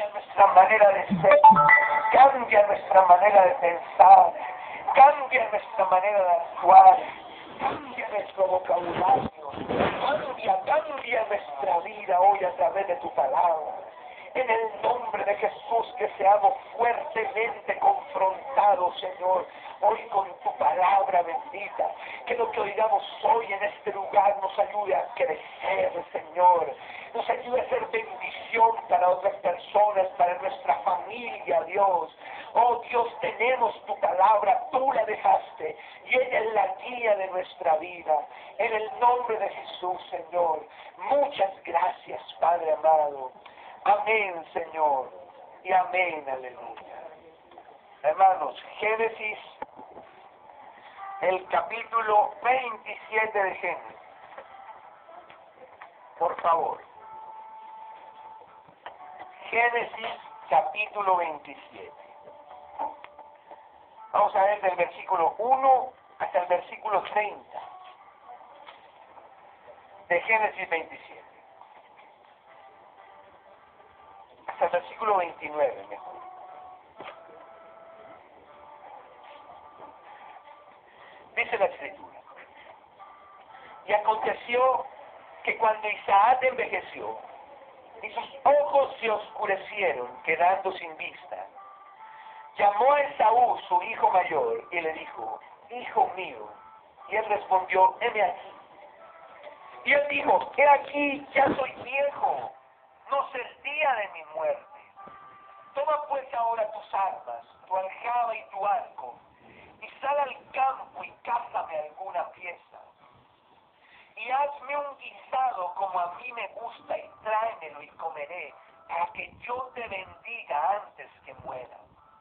nuestra manera de ser, cambia nuestra manera de pensar, cambia nuestra manera de actuar, cambia nuestro vocabulario, cambia nuestra vida hoy a través de tu palabra. En el nombre de Jesús, que seamos fuertemente confrontados, Señor, hoy con tu palabra bendita. Que lo que oigamos hoy en este lugar nos ayude a crecer, Señor. Nos ayude a ser bendición para otras personas, para nuestra familia, Dios. Oh Dios, tenemos tu palabra, tú la dejaste y ella es la guía de nuestra vida. En el nombre de Jesús, Señor. Muchas gracias, Padre amado. Amén, Señor, y amén, aleluya. Hermanos, Génesis, el capítulo 27 de Génesis. Por favor. Génesis, capítulo 27. Vamos a ver del versículo 1 hasta el versículo 30 de Génesis 27. Hasta el versículo 29, mejor. Dice la Escritura: y aconteció que cuando Isaac envejeció y sus ojos se oscurecieron, quedando sin vista, llamó a Esaú, su hijo mayor, y le dijo: hijo mío. Y él respondió: heme aquí. Y él dijo: he aquí, ya soy viejo, no es el día de mi muerte. Toma pues ahora tus armas, tu aljaba y tu arco, y sal al campo y cázame alguna pieza. Y hazme un guisado como a mí me gusta, y tráemelo y comeré, para que yo te bendiga antes que muera.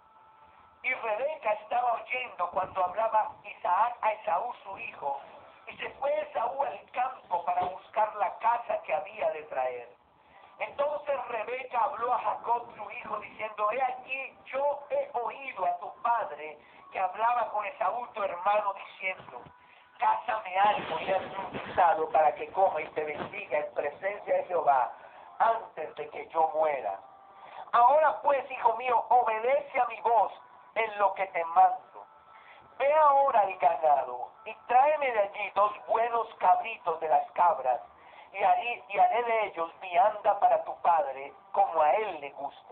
Y Rebeca estaba oyendo cuando hablaba Isaac a Esaú su hijo, y se fue Esaú al campo para buscar la caza que había de traer. Entonces Rebeca habló a Jacob su hijo, diciendo: he aquí, yo he oído a tu padre que hablaba con Esaú tu hermano, diciendo: cázame algo y hazme un guisado para que coma y te bendiga en presencia de Jehová antes de que yo muera. Ahora pues, hijo mío, obedece a mi voz en lo que te mando. Ve ahora al ganado y tráeme de allí 2 buenos cabritos de las cabras, y haré de ellos vianda para tu padre, como a él le gusta.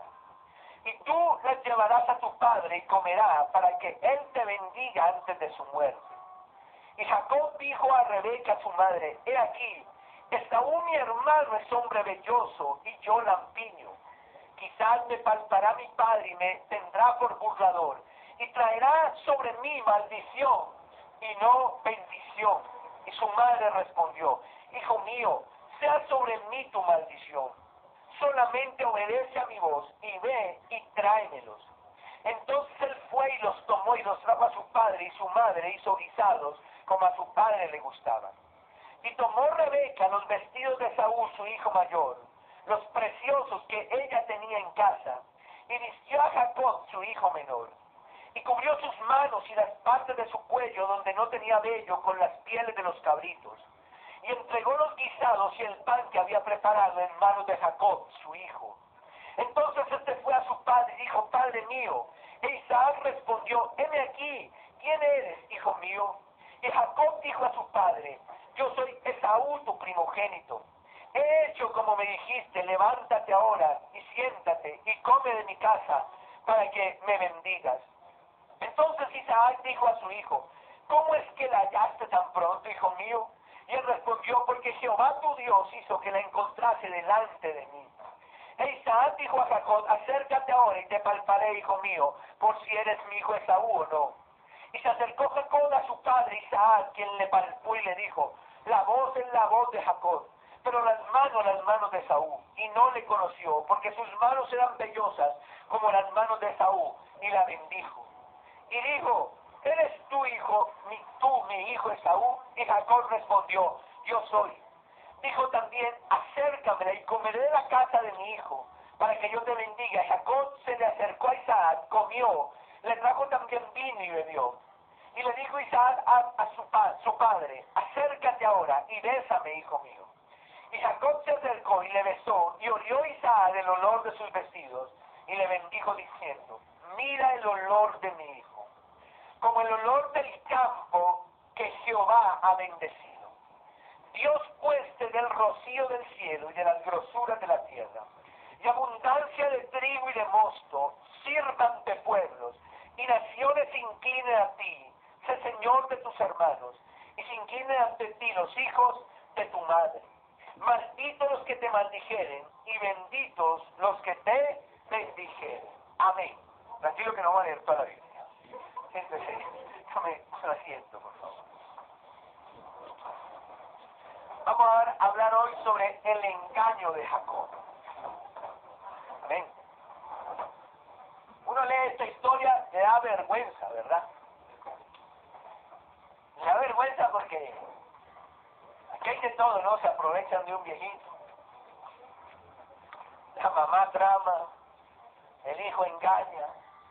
Y tú las llevarás a tu padre y comerá, para que él te bendiga antes de su muerte. Y Jacob dijo a Rebeca su madre: he aquí, Esaú mi hermano es hombre velloso, y yo lampiño. Quizás me palpará mi padre y me tendrá por burlador, y traerá sobre mí maldición y no bendición. Y su madre respondió: hijo mío, sea sobre mí tu maldición. Solamente obedece a mi voz, y ve y tráemelos. Entonces él fue y los tomó y los trajo a su padre, y su madre hizo guisados como a su padre le gustaban. Y tomó Rebeca los vestidos de Saúl, su hijo mayor, los preciosos que ella tenía en casa, y vistió a Jacob, su hijo menor, y cubrió sus manos y las partes de su cuello donde no tenía vello con las pieles de los cabritos, y entregó los guisados y el pan que había preparado en manos de Jacob, su hijo. Entonces este fue a su padre y dijo: padre mío. E Isaac respondió: heme aquí, ¿quién eres, hijo mío? Y Jacob dijo a su padre: yo soy Esaú, tu primogénito. He hecho como me dijiste, levántate ahora y siéntate y come de mi casa, para que me bendigas. Entonces Isaac dijo a su hijo: ¿cómo es que la hallaste tan pronto, hijo mío? Y él respondió: porque Jehová tu Dios hizo que la encontrase delante de mí. E Isaac dijo a Jacob: acércate ahora y te palparé, hijo mío, por si eres mi hijo Esaú o no. Y se acercó Jacob a su padre Isaac, quien le palpó y le dijo: la voz es la voz de Jacob, pero las manos de Esaú. Y no le conoció, porque sus manos eran vellosas como las manos de Esaú, y la bendijo. Y dijo: ¿eres tú mi hijo Esaú? Y Jacob respondió: yo soy. Dijo también: acércamela y comeré de la casa de mi hijo, para que yo te bendiga. Y Jacob se le acercó a Isaac, comió, le trajo también vino y bebió. Y le dijo Isaac a su padre: acércate ahora y bésame, hijo mío. Y Jacob se acercó y le besó, y olió Isaac el olor de sus vestidos. y le bendijo diciendo: mira el olor de mi hijo, como el olor del campo que Jehová ha bendecido. Dios pues te dé el rocío del cielo y de las grosuras de la tierra, y abundancia de trigo y de mosto, sirvan de pueblos, y naciones se inclinen a ti, sé Señor de tus hermanos, y se inclinen ante ti los hijos de tu madre. Malditos los que te maldijeren, y benditos los que te bendijeren. Amén. Tranquilo que no va a leer toda la Biblia. Siéntese, tome un asiento, por favor. Vamos a hablar hoy sobre el engaño de Jacob. Amén. Uno lee esta historia, le da vergüenza, ¿verdad? Le da vergüenza porque aquí hay de todo, ¿no? Se aprovechan de un viejito. La mamá trama, el hijo engaña.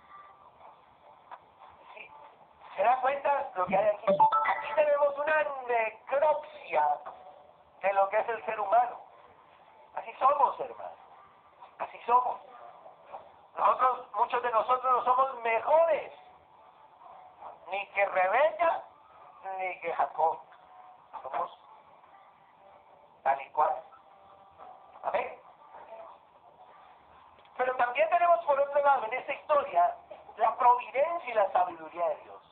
¿Sí? ¿Se dan cuenta lo que hay aquí? Aquí tenemos una necropsia de lo que es el ser humano. Así somos, hermanos. Así somos. Nosotros, muchos de nosotros no somos mejores, ni que Rebeca, ni que Jacob. Somos tal y cual. Amén. Pero también tenemos por otro lado en esta historia la providencia y la sabiduría de Dios.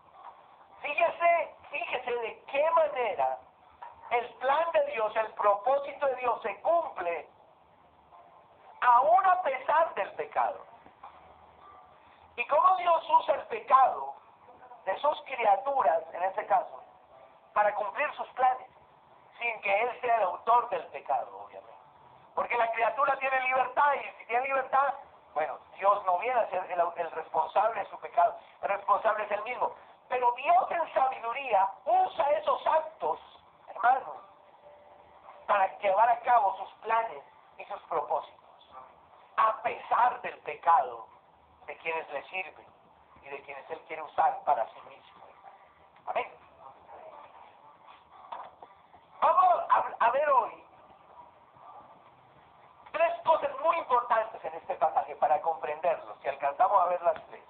Fíjese de qué manera el plan de Dios, el propósito de Dios se cumple aún a pesar del pecado. Y cómo Dios usa el pecado de sus criaturas, en este caso, para cumplir sus planes, sin que Él sea el autor del pecado, obviamente. Porque la criatura tiene libertad, y si tiene libertad, bueno, Dios no viene a ser el responsable de su pecado, el responsable es Él mismo. Pero Dios en sabiduría usa esos actos, hermanos, para llevar a cabo sus planes y sus propósitos, a pesar del pecado de quienes le sirven y de quienes Él quiere usar para sí mismo. Amén. Vamos a ver hoy tres cosas muy importantes en este pasaje para comprenderlo, si alcanzamos a ver las tres.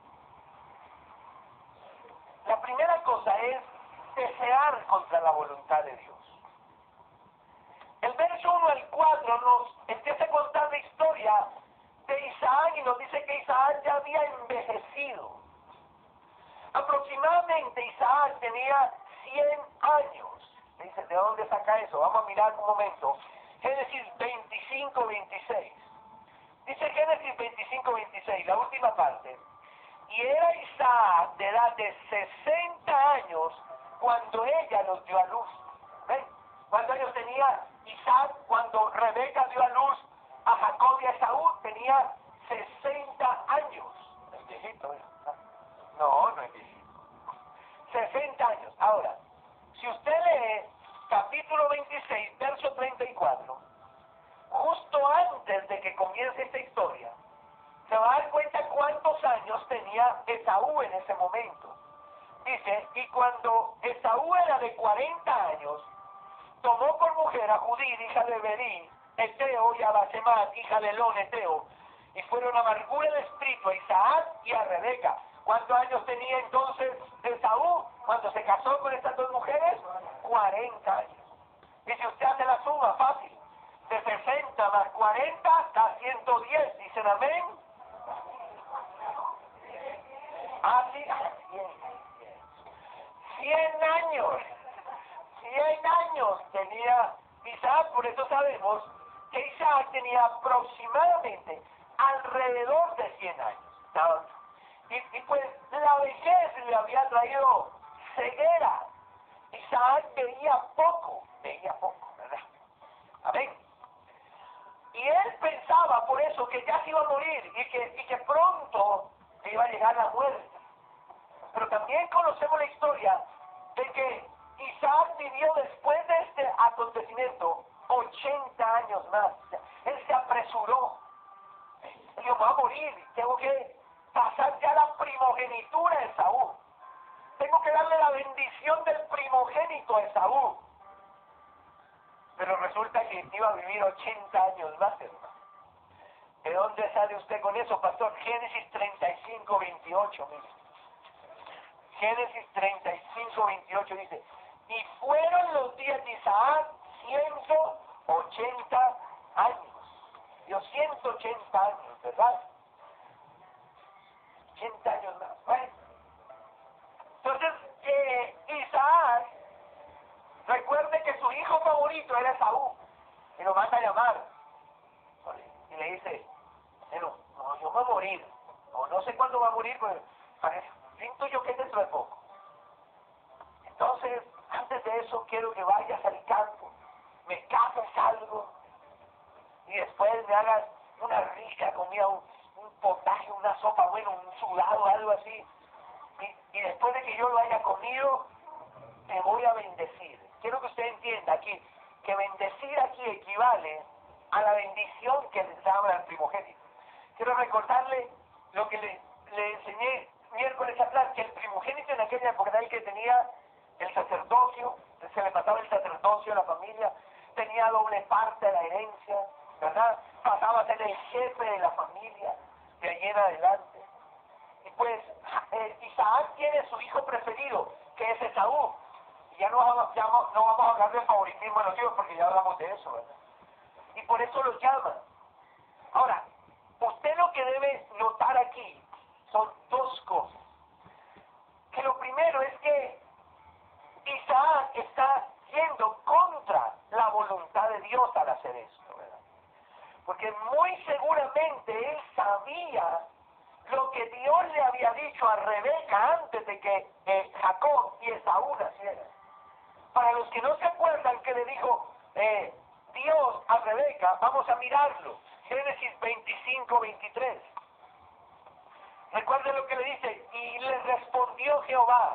La primera cosa es desear contra la voluntad de Dios. El verso 1 al 4 nos empieza a contar la historia de Isaac y nos dice que Isaac ya había envejecido. Aproximadamente Isaac tenía 100 años. Dice, ¿de dónde saca eso? Vamos a mirar un momento. Génesis 25, 26. Dice Génesis 25, 26, la última parte. Y era Isaac de edad de 60 años cuando ella los dio a luz. ¿Ven? ¿Cuántos años tenía Isaac cuando Rebeca dio a luz a Jacob y a Esaú? Tenía 60 años. ¿Es viejito? No, no es viejito. 60 años. Ahora, si usted lee capítulo 26, verso 34, justo antes de que comience esta historia, se va a dar cuenta cuántos años tenía Esaú en ese momento. Dice, y cuando Esaú era de 40 años, tomó por mujer a Judith, hija de Berí, Eteo, y a Basemat, hija de Elón, Eteo, y fueron amargura de espíritu a Isaac y a Rebeca. ¿Cuántos años tenía entonces Esaú cuando se casó con estas dos mujeres? 40 años. Y si usted hace la suma, fácil, de 60 más 40 da 110, ¿dicen amén? Así, 100 años. 100 años tenía Isaac, por eso sabemos que Isaac tenía aproximadamente alrededor de 100 años. Y pues la vejez le había traído ceguera. Isaac veía poco, ¿verdad? Amén. Y él pensaba por eso que ya se iba a morir y que pronto le iba a llegar la muerte. Pero también conocemos la historia de que Isaac vivió después de este acontecimiento 80 años más. Él se apresuró. Él dijo, va a morir, tengo que pasar ya la primogenitura de Esaú. Tengo que darle la bendición del primogénito a Esaú. Pero resulta que iba a vivir 80 años más, hermano. ¿De dónde sale usted con eso, pastor? Génesis 35, 28, mire. Génesis 35, 28 dice, y fueron los días de Isaac 180 años. Dio 180 años, ¿verdad? 80 años más. Bueno. Entonces, Isaac, recuerde que su hijo favorito era Esaú, y lo manda a llamar. Y le dice, bueno, no, yo voy a morir, o no sé cuándo va a morir, pero parece, siento yo que es dentro de poco. Entonces, antes de eso, quiero que vayas al campo, me cases algo, y después me hagas una rica comida, un potaje, una sopa, bueno, un sudado, algo así. Y después de que yo lo haya comido, te voy a bendecir. Quiero que usted entienda aquí, que bendecir aquí equivale a la bendición que les daba al primogénito. Quiero recordarle lo que le enseñé miércoles atrás, que el primogénito en aquella época era el que tenía el sacerdocio, se le pasaba el sacerdocio a la familia, tenía doble parte de la herencia, ¿verdad? Pasaba a ser el jefe de la familia, de ahí en adelante. Y pues Isaac tiene su hijo preferido, que es Esaú. Y ya no vamos a hablar del favoritismo de los hijos, porque ya hablamos de eso, ¿verdad? Y por eso los llama. Ahora, usted lo que debe notar aquí son dos cosas. Que lo primero es que Isaac está yendo contra la voluntad de Dios al hacer esto, ¿verdad? Porque muy seguramente él sabía lo que Dios le había dicho a Rebeca antes de que Jacob y Esaú nacieran. Para los que no se acuerdan que le dijo Dios a Rebeca, vamos a mirarlo. Génesis 25, 23. Recuerden lo que le dice, y le respondió Jehová,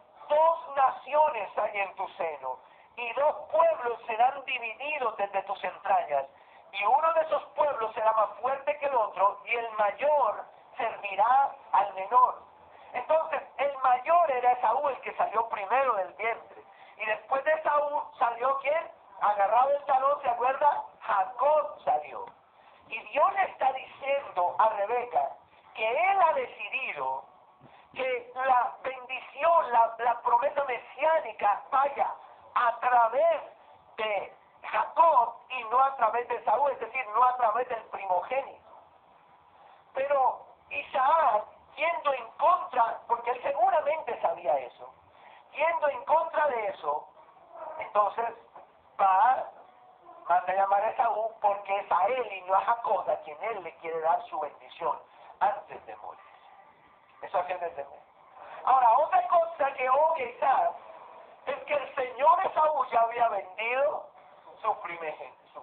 2 naciones hay en tu seno, y 2 pueblos serán divididos desde tus entrañas, y uno de esos pueblos será más fuerte que el otro, y el mayor servirá al menor. Entonces, el mayor era Esaú, el que salió primero del vientre. Y después de Esaú salió ¿quién? Agarrado el talón, ¿se acuerda? Jacob salió. Y Dios le está diciendo a Rebeca que él ha decidido que la bendición, la promesa mesiánica vaya a través de Jacob y no a través de Esaú, es decir, no a través del primogénito. Pero Isaac, yendo en contra, porque él seguramente sabía eso, yendo en contra de eso, entonces manda a llamar a Esaú porque es a él y no a Jacob a quien él le quiere dar su bendición antes de morir. Eso hace entender. Ahora, otra cosa que oye Isaac es que el señor Esaú ya había vendido su primogénito.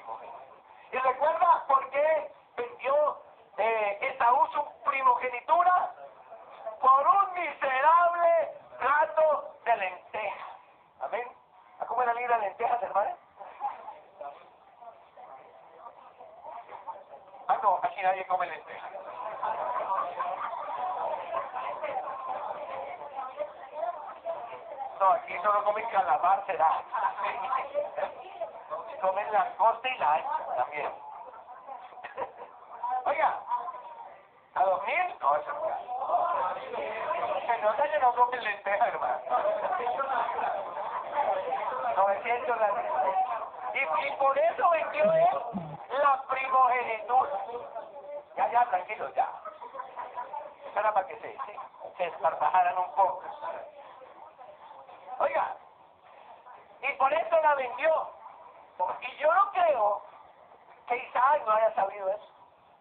¿Y recuerda por qué vendió Esaú su primogenitura? Por un miserable plato de lentejas. Amén. ¿A cómo era la lentejas, hermano? Ah, no, aquí nadie come lentejas. No, aquí solo comen calamar, será. Comen la costa y la ancha también. Oiga, ¿a dormir? No, eso no. Se nota que no comen lentejas, hermano. 900 la y por eso vendió él la primogenitura. Ya, tranquilo, ya. Eso era para que se esparpajaran un poco. Oiga, y por eso la vendió. Y yo no creo que Isaac no haya sabido eso.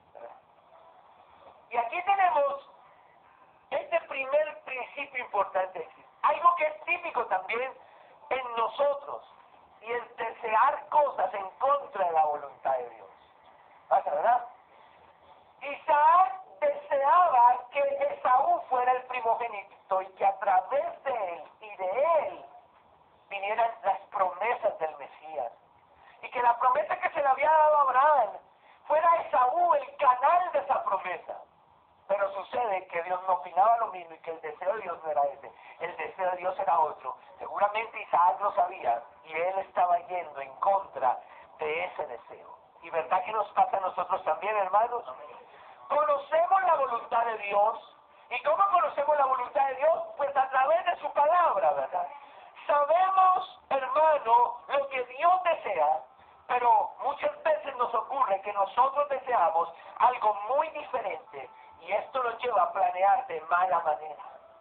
Y aquí tenemos este primer principio importante. Algo que es típico también en nosotros, y el desear cosas en contra de la voluntad de Dios. ¿Pasa, verdad? Isaac deseaba que Esaú fuera el primogénito y que a través de él y de él vinieran las promesas del Mesías. Y que la promesa que se le había dado a Abraham fuera Esaú el canal de esa promesa. Pero sucede que Dios no opinaba lo mismo y que el deseo de Dios no era ese. El deseo de Dios era otro. Seguramente Isaac lo sabía y él estaba yendo en contra de ese deseo. Y verdad que nos pasa a nosotros también, hermanos. Conocemos la voluntad de Dios. ¿Y cómo conocemos la voluntad de Dios? Pues a través de su palabra, ¿verdad? Sabemos, hermano, lo que Dios desea, pero muchas veces nos ocurre que nosotros deseamos algo muy diferente y esto nos lleva a planear de mala manera.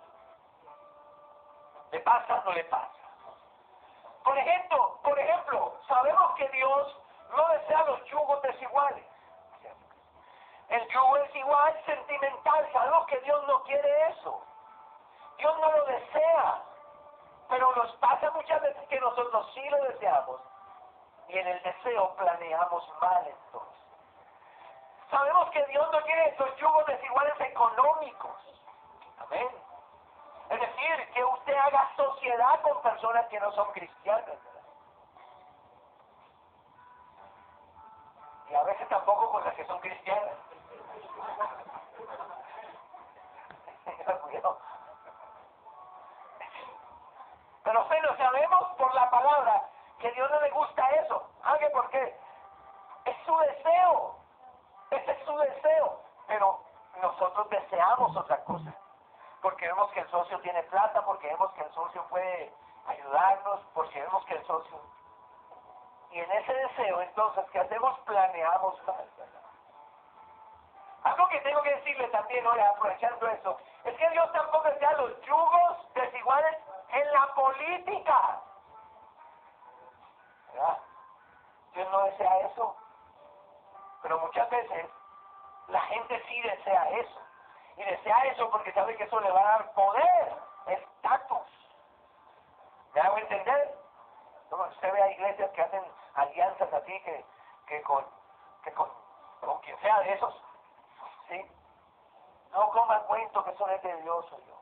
¿Le pasa o no le pasa? Por ejemplo, sabemos que Dios no desea los yugos desiguales. El yugo es igual sentimental, sabemos que Dios no quiere eso. Dios no lo desea, pero nos pasa muchas veces que nosotros sí lo deseamos y en el deseo planeamos mal entonces. Sabemos que Dios no quiere esos yugos desiguales económicos. Amén. Es decir, que usted haga sociedad con personas que no son cristianas. Y a veces tampoco con las que son cristianas. Pero lo sabemos por la palabra que a Dios no le gusta eso. ¿Sabe por qué? Es su deseo. Ese es su deseo. Pero nosotros deseamos otra cosa. Porque vemos que el socio tiene plata, porque vemos que el socio puede ayudarnos, porque vemos que el socio... Y en ese deseo, entonces, ¿qué hacemos? Planeamos mal. Algo que tengo que decirle también, ahora aprovechando eso, es que Dios tampoco desea los yugos desiguales en la política. ¿Verdad? Dios no desea eso. Pero muchas veces la gente sí desea eso. Y desea eso porque sabe que eso le va a dar poder, estatus. ¿Me hago entender? ¿No? Usted ve a iglesias que hacen alianzas así que con quien sea de esos. ¿Sí? No coman cuento que eso no es de Dios, soy yo.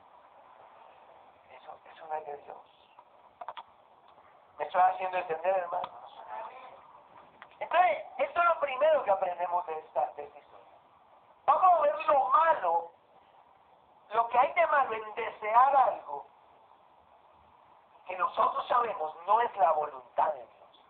Eso no es de Dios. ¿Me estoy haciendo entender, hermanos? Entonces, esto es lo primero que aprendemos de esta historia. Vamos a ver lo malo, lo que hay de malo en desear algo que nosotros sabemos no es la voluntad de Dios.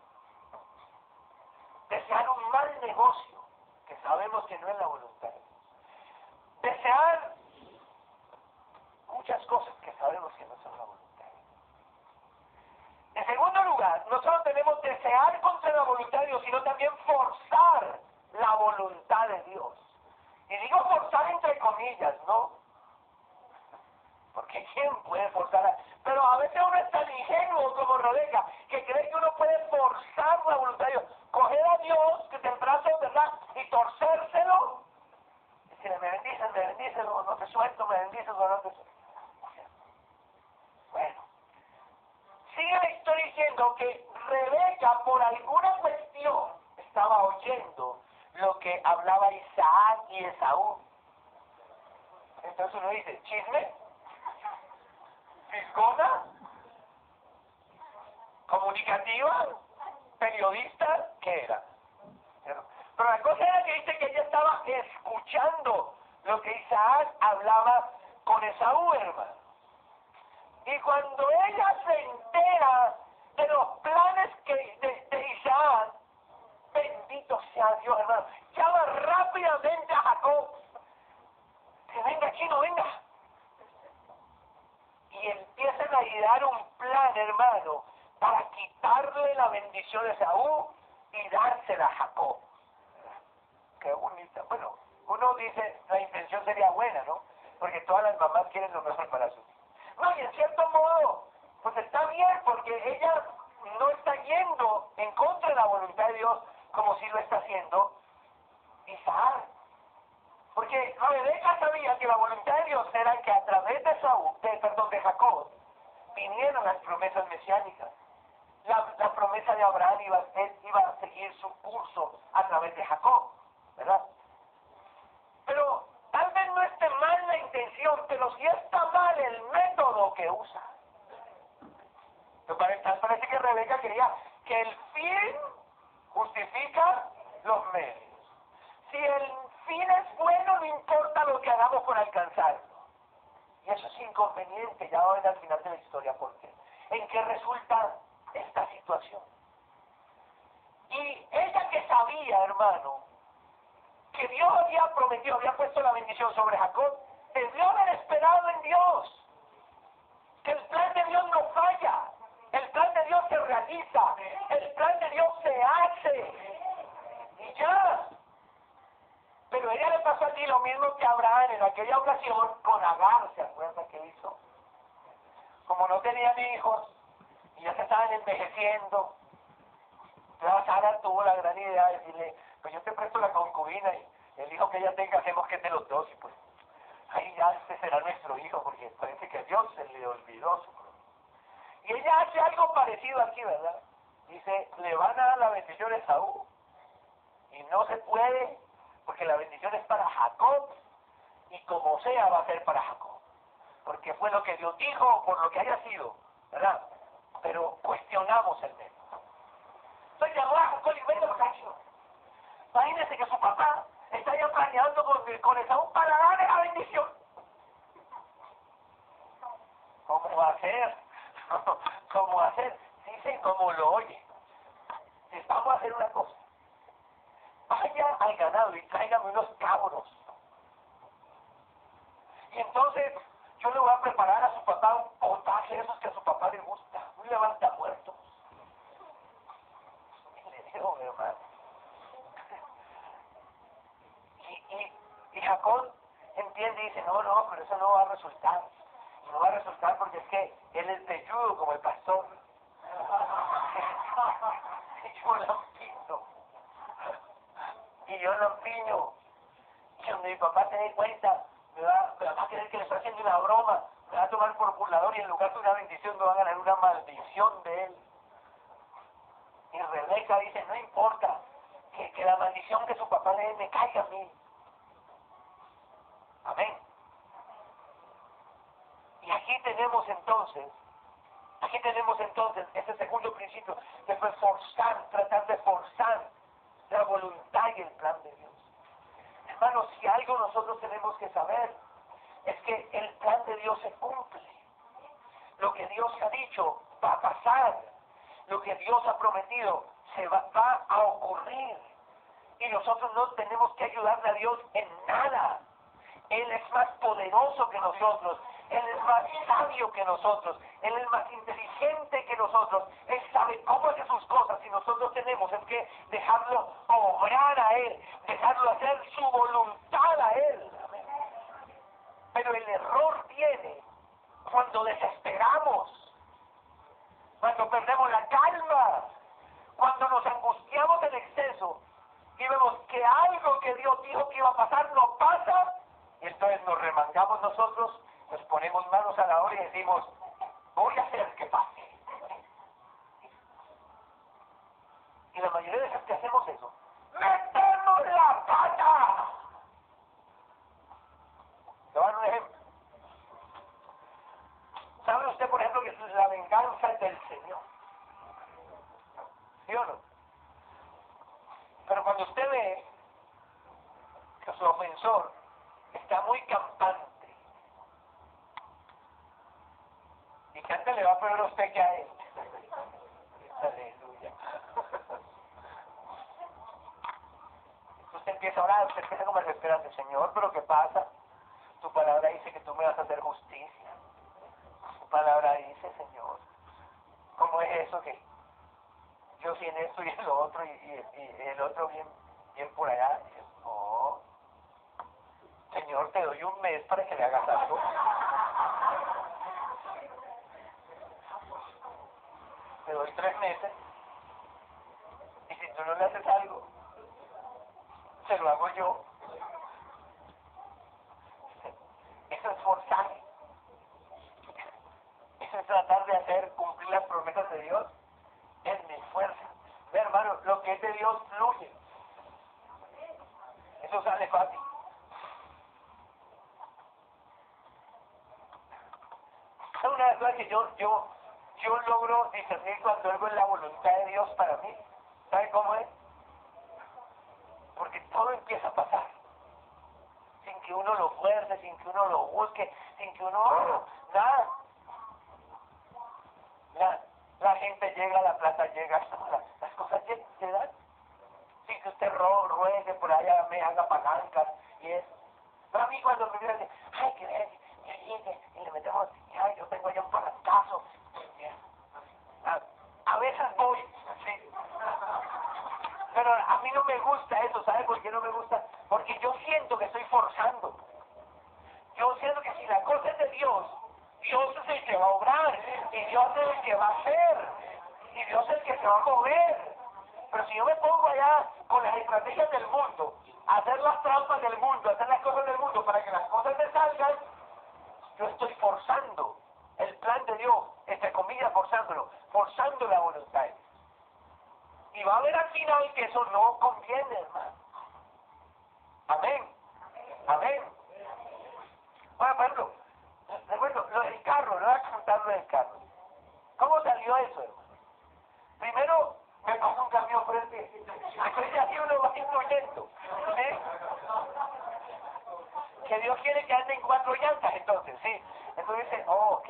Desear un mal negocio que sabemos que no es la voluntad de Dios. Desear muchas cosas que sabemos que no son la voluntad de Dios. En segundo lugar, no solo tenemos desear contra la voluntad de Dios, sino también forzar la voluntad de Dios. Y digo forzar entre comillas, ¿no? Porque ¿quién puede forzar? Pero a veces uno es tan ingenuo como Rebeca, que cree que uno puede forzar la voluntad de Dios. Coger a Dios, que te brazo, ¿verdad? Y torcérselo. Decirle, me bendices, no te suelto, me bendices, o no te suelto. Bueno. Sigue la historia diciendo que Rebeca, por alguna cuestión, estaba oyendo lo que hablaba Isaac y Esaú. Entonces uno dice, ¿chisme? ¿Fisgona? ¿Comunicativa? ¿Periodista? ¿Qué era? Pero la cosa era que dice que ella estaba escuchando lo que Isaac hablaba con Esaú, hermano. Y cuando ella se entera de los planes de Isaac, bendito sea Dios, hermano, llama rápidamente a Jacob. Que venga, chino, venga. Y empiezan a idear un plan, hermano, para quitarle la bendición de Esaú y dársela a Jacob. Qué bonita. Bueno, uno dice, la intención sería buena, ¿no? Porque todas las mamás quieren lo mejor para sus hijos. No, y en cierto modo, pues está bien, porque ella no está yendo en contra de la voluntad de Dios como si lo está haciendo Isaac. Porque Rebeca sabía que la voluntad de Dios era que a través de Jacob vinieran las promesas mesiánicas. La promesa de Abraham iba a seguir su curso a través de Jacob, ¿verdad? Pero tal vez no esté mal la intención, pero sí está mal el método que usa. Parece que Rebeca quería que el fin justifica los medios. Si el fin es bueno, no importa lo que hagamos por alcanzarlo. Y eso es inconveniente, ya va a ver al final de la historia por qué. ¿En qué resulta esta situación? Y ella que sabía, hermano, que Dios había prometido, había puesto la bendición sobre Jacob, debió haber esperado en Dios. Que el plan de Dios no falla, el plan de Dios se realiza, el plan de Dios se hace. Y ya. Pero a ella le pasó allí lo mismo que a Abraham en aquella ocasión con Agar, ¿se acuerda qué hizo? Como no tenían hijos y ya se estaban envejeciendo, entonces Sara tuvo la gran idea de decirle, pues yo te presto la concubina y el hijo que ella tenga hacemos que es de los dos y pues ahí ya este será nuestro hijo porque parece que a Dios se le olvidó su problema. Y ella hace algo parecido aquí, ¿verdad? Dice, le van a dar la bendición a Esaú y no se puede porque la bendición es para Jacob y como sea va a ser para Jacob. Porque fue lo que Dios dijo, por lo que haya sido, ¿verdad? Pero cuestionamos el método. Entonces llamó a Jacob y venga muchacho. Imagínese que su papá está ya planeando con Esaú para darle la bendición. ¿Cómo va a ser? ¿Cómo va a ser? Dicen como lo oye. Vamos a hacer una cosa. Vaya al ganado y tráigame unos cabros. Y entonces yo le voy a preparar a su papá un potaje de esos que a su papá le gusta. Un levanta muertos. Y le digo, mi hermano. Y Jacob entiende y dice, no, pero eso no va a resultar. No va a resultar porque es que él es velludo como el pastor. Y yo lampiño. Y yo lampiño. Y cuando mi papá se dé cuenta, me va a creer que le está haciendo una broma, me va a tomar por burlador y en lugar de una bendición me va a ganar una maldición de él. Y Rebeca dice, no importa, que la maldición que su papá le dé me caiga a mí. Amén. Y aquí tenemos entonces ese segundo principio, que fue tratar de forzar la voluntad y el plan de Dios. Hermanos, si algo nosotros tenemos que saber, es que el plan de Dios se cumple. Lo que Dios ha dicho va a pasar. Lo que Dios ha prometido va a ocurrir. Y nosotros no tenemos que ayudarle a Dios en nada. Él es más poderoso que nosotros. Él es más sabio que nosotros. Él es más inteligente que nosotros. Él sabe cómo hacer sus cosas y nosotros tenemos que dejarlo obrar a Él, dejarlo hacer su voluntad a Él. Pero el error viene cuando desesperamos, cuando perdemos la calma, cuando nos angustiamos en exceso y vemos que algo que Dios dijo que iba a pasar no pasa. Y entonces nos remangamos nosotros, nos ponemos manos a la obra y decimos, voy a hacer que pase. Y la mayoría de veces que hacemos eso, ¡metemos la pata! Te voy a dar un ejemplo. ¿Sabe usted, por ejemplo, que la venganza es del Señor? ¿Sí o no? Pero cuando usted ve que su ofensor está muy campante y que antes le va a peor a usted que a él. Aleluya. Usted empieza a orar, usted empieza como a desesperarse, Señor, pero ¿qué pasa? Tu palabra dice que tú me vas a hacer justicia. Tu palabra dice, Señor, ¿cómo es eso que yo sí en esto y en lo otro y el otro bien por allá? Y yo, no. Señor, te doy un mes para que le hagas algo. Te doy 3 meses. Y si tú no le haces algo, se lo hago yo. Eso es forzar. Eso es tratar de hacer cumplir las promesas de Dios en mi fuerza. Ve, hermano, lo que es de Dios fluye. Eso sale fácil. Es una cosa que yo logro discernir cuando algo es la voluntad de Dios para mí. ¿Sabe cómo es? Porque todo empieza a pasar. Sin que uno lo fuerce, sin que uno lo busque, sin que uno... Nada. La gente llega, la plata llega, las cosas se dan. ruegue por allá, me haga palancas y eso. Pero a mí cuando me miran, ay, que ven, que llegue, y le metemos, ay, yo tengo allá un palancazo. A veces voy, sí. Pero a mí no me gusta eso, ¿sabe por qué no me gusta? Porque yo siento que estoy forzando. Yo siento que si la cosa es de Dios, Dios es el que va a obrar, y Dios es el que va a hacer, y Dios es el que se va a mover. Pero si yo me pongo allá con las estrategias del mundo, a hacer las trampas del mundo, a hacer las cosas del mundo para que las cosas me salgan, yo estoy forzando el plan de Dios, entre comillas forzando la voluntad. Y va a ver al final que eso no conviene, hermano. Amén. Amén. Bueno, por ejemplo, recuerdo lo del carro, no voy a contar lo del carro. ¿Cómo salió eso, hermano? Primero me pasó un camión frente, entonces así uno va intuyendo, ¿sí? Que Dios quiere que ande en 4 llantas, entonces, ¿sí? Entonces dice, oh, ok.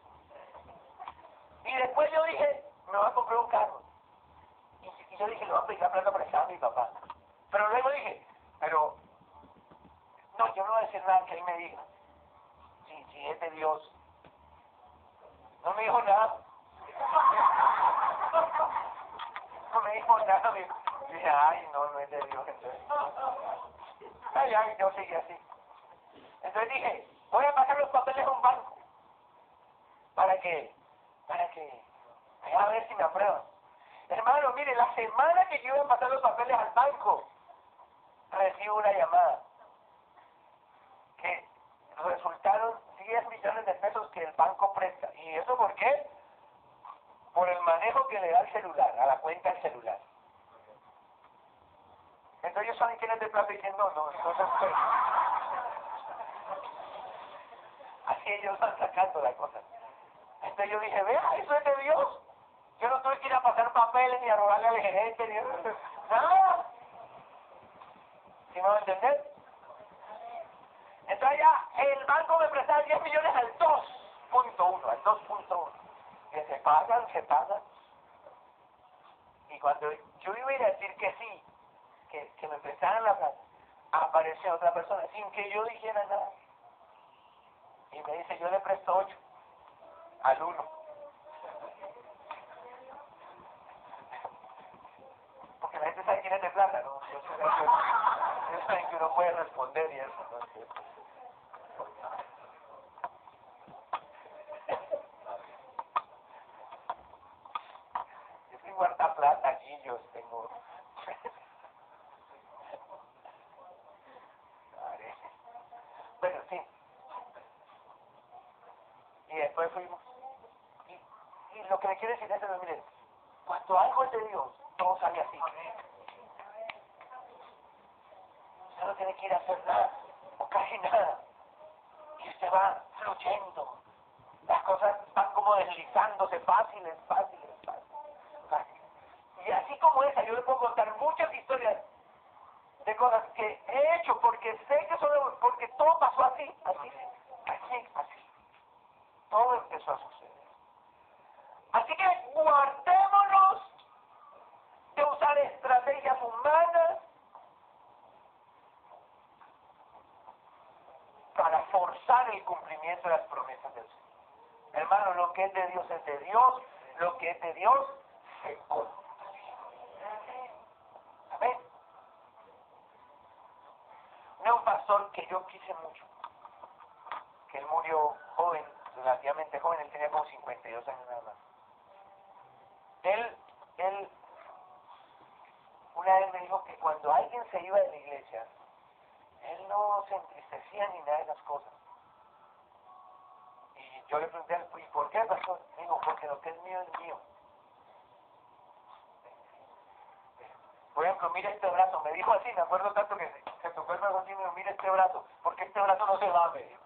Y después yo dije, me voy a comprar un carro. Y yo dije, le voy a pedir la plata prestada a mi papá. Pero luego dije, no, yo no voy a decir nada que él me diga. Si es de Dios. No me dijo nada. No me dijo nada. Dije, ay, no es de Dios. Entonces, ay, yo seguí así. Entonces dije, voy a pasar los papeles a un banco. ¿Para qué? A ver si me aprueban. Hermano, mire, la semana que yo iba a pasar los papeles al banco, recibo una llamada que resultaron 10 millones de pesos que el banco presta. ¿Y eso por qué? Por el manejo que le da el celular, a la cuenta del celular. Entonces ellos saben quién es de plata y quién no, entonces pues, así ellos van sacando la cosa. Entonces yo dije, vea, eso es de Dios. Yo no tuve que ir a pasar papeles ni a robarle al gerente ni nada. ¿Sí me van a entender? Entonces ya el banco me prestaba 10 millones al 2.1. Que se pagan. Y cuando yo iba a ir a decir que sí, que me prestaran la plata, aparece otra persona sin que yo dijera nada. Y me dice, yo le presto 8 al 1. Porque la gente sabe quién es de plata, ¿no? Ellos saben que uno puede responder y eso, ¿no? Yo tengo harta plata aquí, yo tengo... Bueno, sí. Y después fuimos. Y lo que le quiero decir es que, miren, cuando algo es de Dios, todo sale así. Usted no tiene que ir a hacer nada, o casi nada. Y usted va fluyendo. Las cosas van como deslizándose, fáciles. Y así como esa, yo le puedo contar muchas historias de cosas que he hecho porque sé que son, porque todo pasó así. Todo empezó a suceder. Así que guardémonos de usar estrategias humanas para forzar el cumplimiento de las promesas del Señor. Hermano, lo que es de Dios es de Dios, lo que es de Dios se cumple. Amén. Un pastor que yo quise mucho, que él murió joven, relativamente joven, él tenía como 52 años nada más. Él una vez me dijo que cuando alguien se iba de la iglesia, él no se entristecía ni nada de las cosas. Y yo le pregunté, ¿y por qué, pastor? Me dijo, porque lo que es mío es mío. Por ejemplo, mira este brazo, me dijo así, me acuerdo tanto que se tocó el brazo así, me dijo, mira este brazo, porque este brazo no se va, me dijo.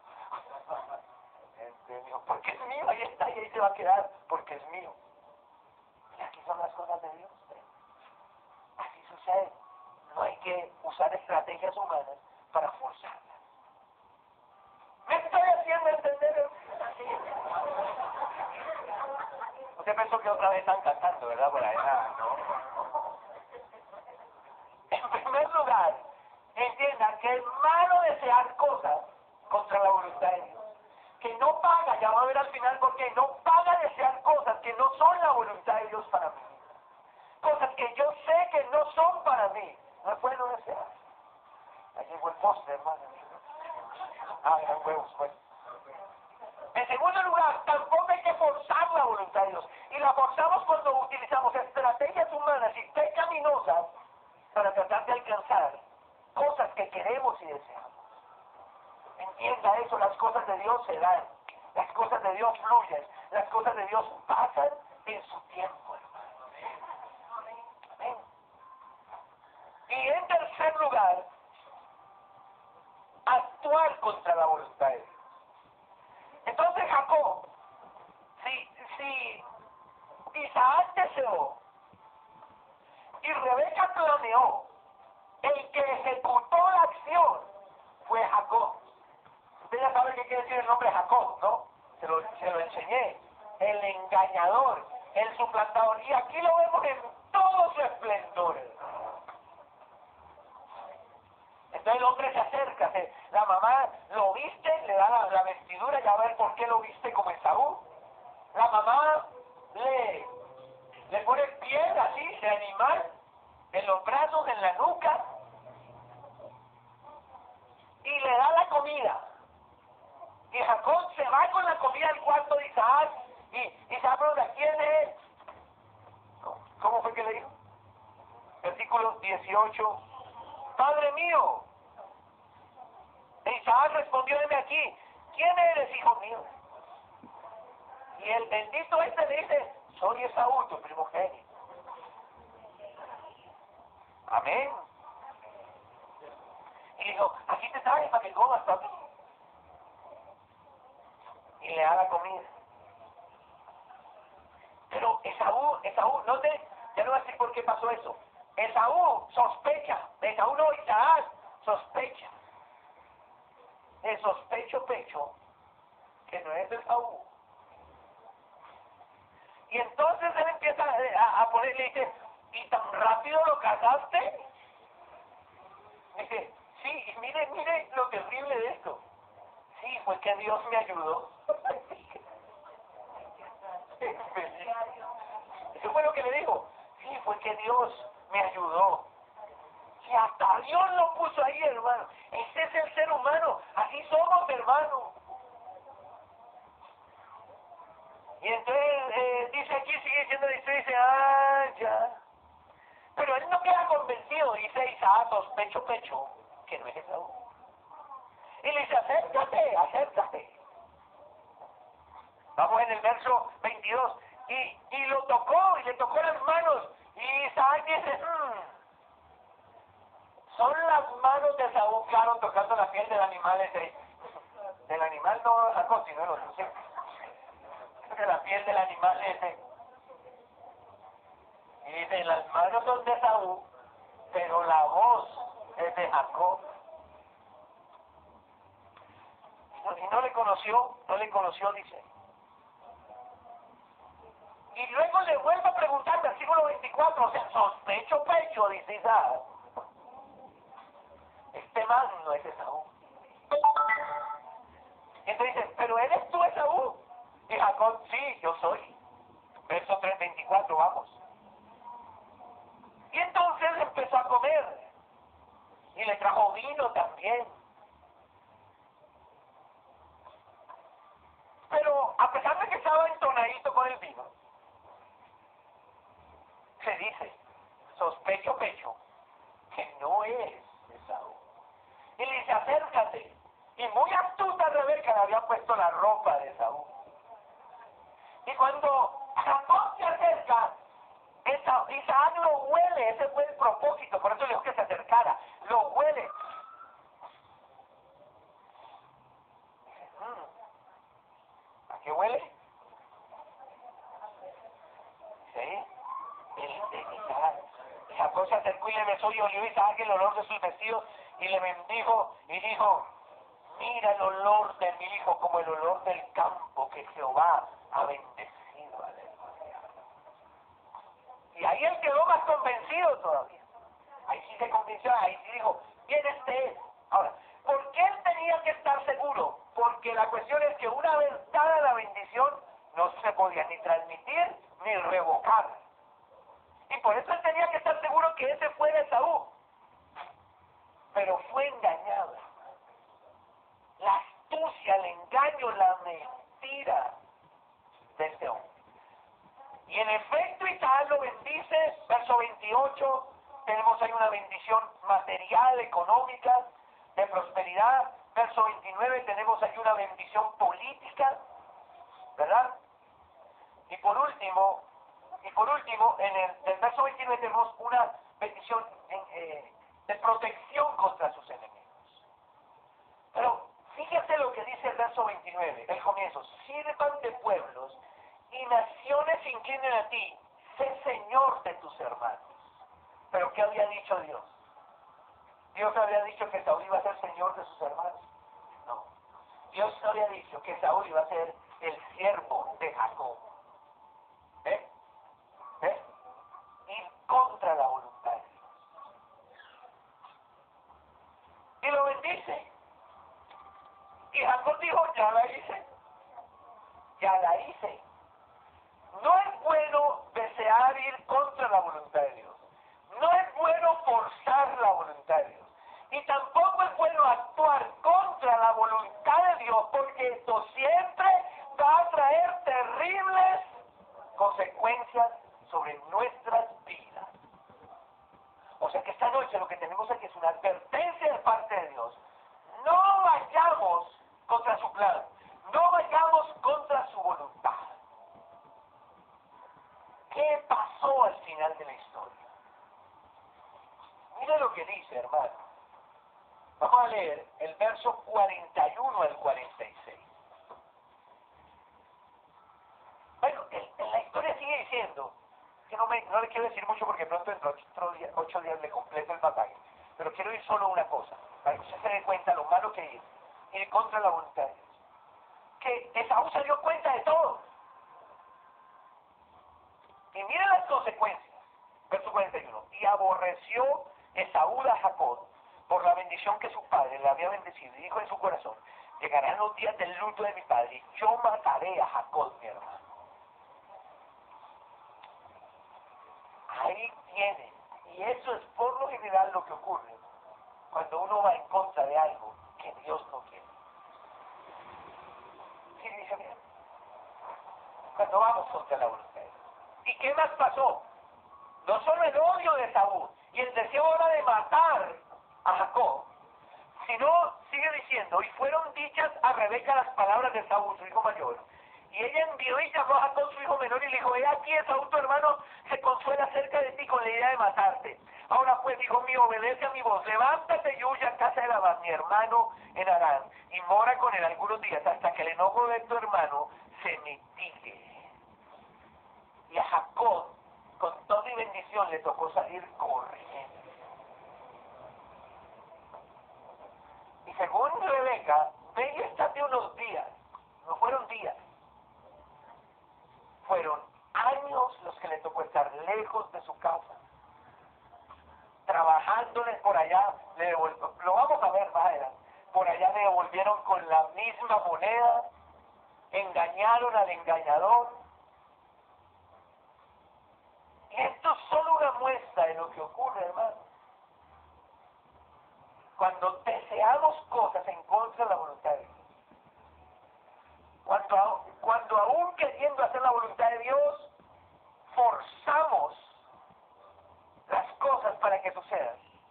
Me dijo, porque es mío, ahí está, y ahí se va a quedar, porque es mío. Y aquí son las cosas de Dios. Así sucede. No hay que usar estrategias humanas para forzarlas. ¿Me estoy haciendo entender? Usted pensó que otra vez están cantando, ¿verdad? Por ahí, no. primer lugar, entiendan que es malo desear cosas contra la voluntad de Dios. Que no paga, ya va a ver al final por qué, no paga desear cosas que no son la voluntad de Dios para mí. Cosas que yo sé que no son para mí. No es bueno desear. Ahí llegó el postre, hermano. Ah, eran huevos, pues. En segundo lugar, tampoco hay que forzar la voluntad de Dios. Y la forzamos cuando utilizamos estrategias humanas y pecaminosas para tratar de alcanzar cosas que queremos y deseamos. Entienda eso, las cosas de Dios se dan. Las cosas de Dios fluyen. Las cosas de Dios pasan en su tiempo, hermano. Amén. Y en tercer lugar, actuar contra la voluntad de Dios. Entonces Jacob, si Isaac deseó y Rebeca planeó, el que ejecutó la acción fue Jacob. Usted ya sabe qué quiere decir el nombre Jacob, ¿no? Se lo enseñé. El engañador, el suplantador. Y aquí lo vemos en todo su esplendor. Entonces el hombre se acerca, la mamá lo viste, le da la vestidura, ya va a ver por qué lo viste como Esaú. La mamá le pone piel así, de animal, en los brazos, en la nuca, y le da la comida. Y Jacob se va con la comida al cuarto de Isaac, y Isaac pregunta, ¿quién es? ¿Cómo fue que le dijo? Versículo 18, Padre mío. Isaac respondió, heme aquí, ¿quién eres, hijo mío? Y el bendito le dice, soy Esaú, tu primogénito. Amén. Y dijo, aquí te traes para que comas, papi. Y le da la comida. Pero Esaú, no te, ya no voy a decir por qué pasó eso. Esaú sospecha, Esaú no, Isaac sospecha. El sospecho pecho que no es de Esaú. Y entonces él empieza a ponerle, dice, ¿y tan rápido lo casaste? Dice, sí, y mire lo terrible de esto. Sí, fue que Dios me ayudó. Eso fue lo que le dijo. Sí, fue que Dios me ayudó. Y hasta Dios lo puso ahí, hermano. Ese es el ser humano. Así somos, hermano. Y entonces dice aquí, sigue diciendo, dice, ya. Pero él no queda convencido, dice Isaac, sospecho pecho, que no es Esaú. Y le dice, acércate. Vamos en el verso 22. Y lo tocó, y le tocó las manos. Y Isaac dice, son las manos de Esaú, claro, tocando la piel del animal ese. Del animal no sacó, sino de los hijos. De la piel del animal ese. Y dice, las manos son de Esaú, pero la voz es de Jacob. Y no le conoció, dice. Y luego le vuelve a preguntar, versículo 24, o sea, sospecho pecho, dice Isaac. Este man no es Esaú. Y entonces dice, ¿pero eres tú Esaú? Y Jacob, sí, yo soy. Verso 3:24, vamos. Y entonces empezó a comer. Y le trajo vino también. Pero a pesar de que estaba entonadito con el vino, se dice, sospecho pecho, que no es Esaú. Y le dice, acércate. Y muy astuta Rebeca le había puesto la ropa de Esaú. Y cuando Jacob se acerca, Isaac lo huele, ese fue el propósito, por eso le dijo que se acercara, lo huele. ¿A qué huele? Sí, Isaac. Jacob se acercó y le besó y olió Isaac el olor de sus vestidos y le bendijo y dijo, mira el olor de mi hijo como el olor del campo que Jehová ha bendecido. Aleluya. Y ahí él quedó más convencido todavía. Ahí sí se convenció, ahí sí dijo, bien, este es. Ahora, ¿por qué él tenía que estar seguro? Porque la cuestión es que una vez dada la bendición, no se podía ni transmitir ni revocar. Y por eso él tenía que estar seguro que ese fuera Esaú. Pero fue engañado. La astucia, el engaño, la mentira de este hombre. Y en efecto Isaac lo bendice, verso 28, tenemos ahí una bendición material, económica, de prosperidad. Verso 29 tenemos ahí una bendición política, ¿verdad? Y por último, en el verso 29 tenemos una bendición de protección contra sus enemigos. Pero fíjese lo que dice el verso 29, el comienzo: sirvan de pueblos y naciones se inclinen a ti, sé Señor de tus hermanos. Pero ¿qué había dicho Dios? Dios había dicho que Saúl iba a ser Señor de sus hermanos. No. Dios había dicho que Saúl iba a ser el siervo de Jacob. ¿Eh? ¿Eh? Ir contra la voluntad de Dios. Y lo bendice. Y Jacob dijo, ya la hice. Ya la hice. No es bueno desear ir contra la voluntad de Dios. No es bueno forzar la voluntad de Dios. Y tampoco es bueno actuar contra la voluntad de Dios, porque esto siempre va a traer terribles consecuencias sobre nuestras vidas. O sea que esta noche lo que tenemos aquí es una advertencia de parte de Dios. No vayamos contra su plan. No vayamos contra su voluntad. ¿Qué pasó al final de la historia? Mire lo que dice, hermano. Vamos a leer el verso 41 al 46. Bueno, en la historia sigue diciendo, que no le quiero decir mucho porque pronto dentro de 8 días le completo el pasaje, pero quiero ir solo una cosa, para que usted se dé cuenta lo malo que es ir contra la voluntad de Dios. Que Esaú se dio cuenta de todo. Y miren las consecuencias. Verso 41. Y aborreció Esaú a Jacob por la bendición que su padre le había bendecido, y dijo en su corazón: llegarán los días del luto de mi padre, y yo mataré a Jacob, mi hermano. Ahí tiene. Y eso es por lo general lo que ocurre cuando uno va en contra de algo que Dios no quiere. ¿Sí dice bien? Cuando vamos contra la voluntad de Dios. ¿Y qué más pasó? No solo el odio de Saúl y el deseo ahora de matar a Jacob, sino, sigue diciendo, y fueron dichas a Rebeca las palabras de Saúl, su hijo mayor. Y ella envió y llamó a Jacob, su hijo menor, y le dijo: he aquí, Esaú tu hermano se consuela acerca de ti con la idea de matarte. Ahora pues, hijo mío, obedece a mi voz, levántate y huye a casa de Labán, mi hermano, en Harán, y mora con él algunos días, hasta que el enojo de tu hermano se mitigue. Y a Jacob, con toda y bendición, le tocó salir corriendo. Y según Rebeca, ve y estate unos días. No fueron días, fueron años los que le tocó estar lejos de su casa, trabajándoles por allá. Lo vamos a ver más adelante. Por allá le devolvieron con la misma moneda, engañaron al engañador. Y esto es solo una muestra de lo que ocurre, hermano. Cuando deseamos cosas en contra de la voluntad de Dios. Cuando aún queriendo hacer la voluntad de Dios, forzamos las cosas para que sucedan.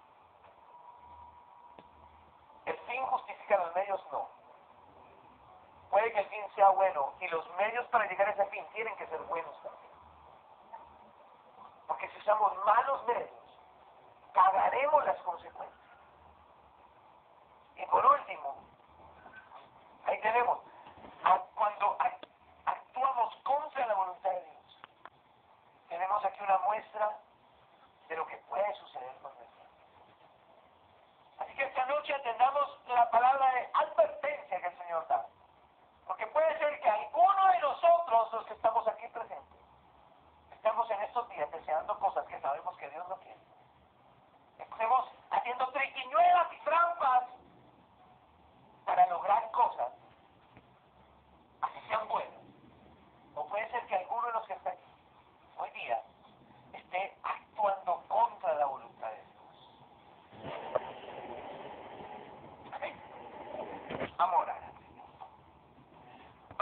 El fin justifica los medios, no. Puede que el fin sea bueno y los medios para llegar a ese fin tienen que ser buenos también. Porque si usamos malos medios, pagaremos las consecuencias. Y por último, ahí tenemos, cuando actuamos contra la voluntad de Dios, tenemos aquí una muestra de lo que puede suceder con nosotros. Así que esta noche atendamos la palabra de advertencia que el Señor da. Porque puede ser que alguno de nosotros, los que estamos aquí presentes, estamos en estos días deseando cosas que sabemos que Dios no quiere. estemos haciendo triquiñuelas y trampas para lograr cosas, así sean buenas. O puede ser que alguno de los que está aquí hoy día esté actuando contra la voluntad de Dios. Amor.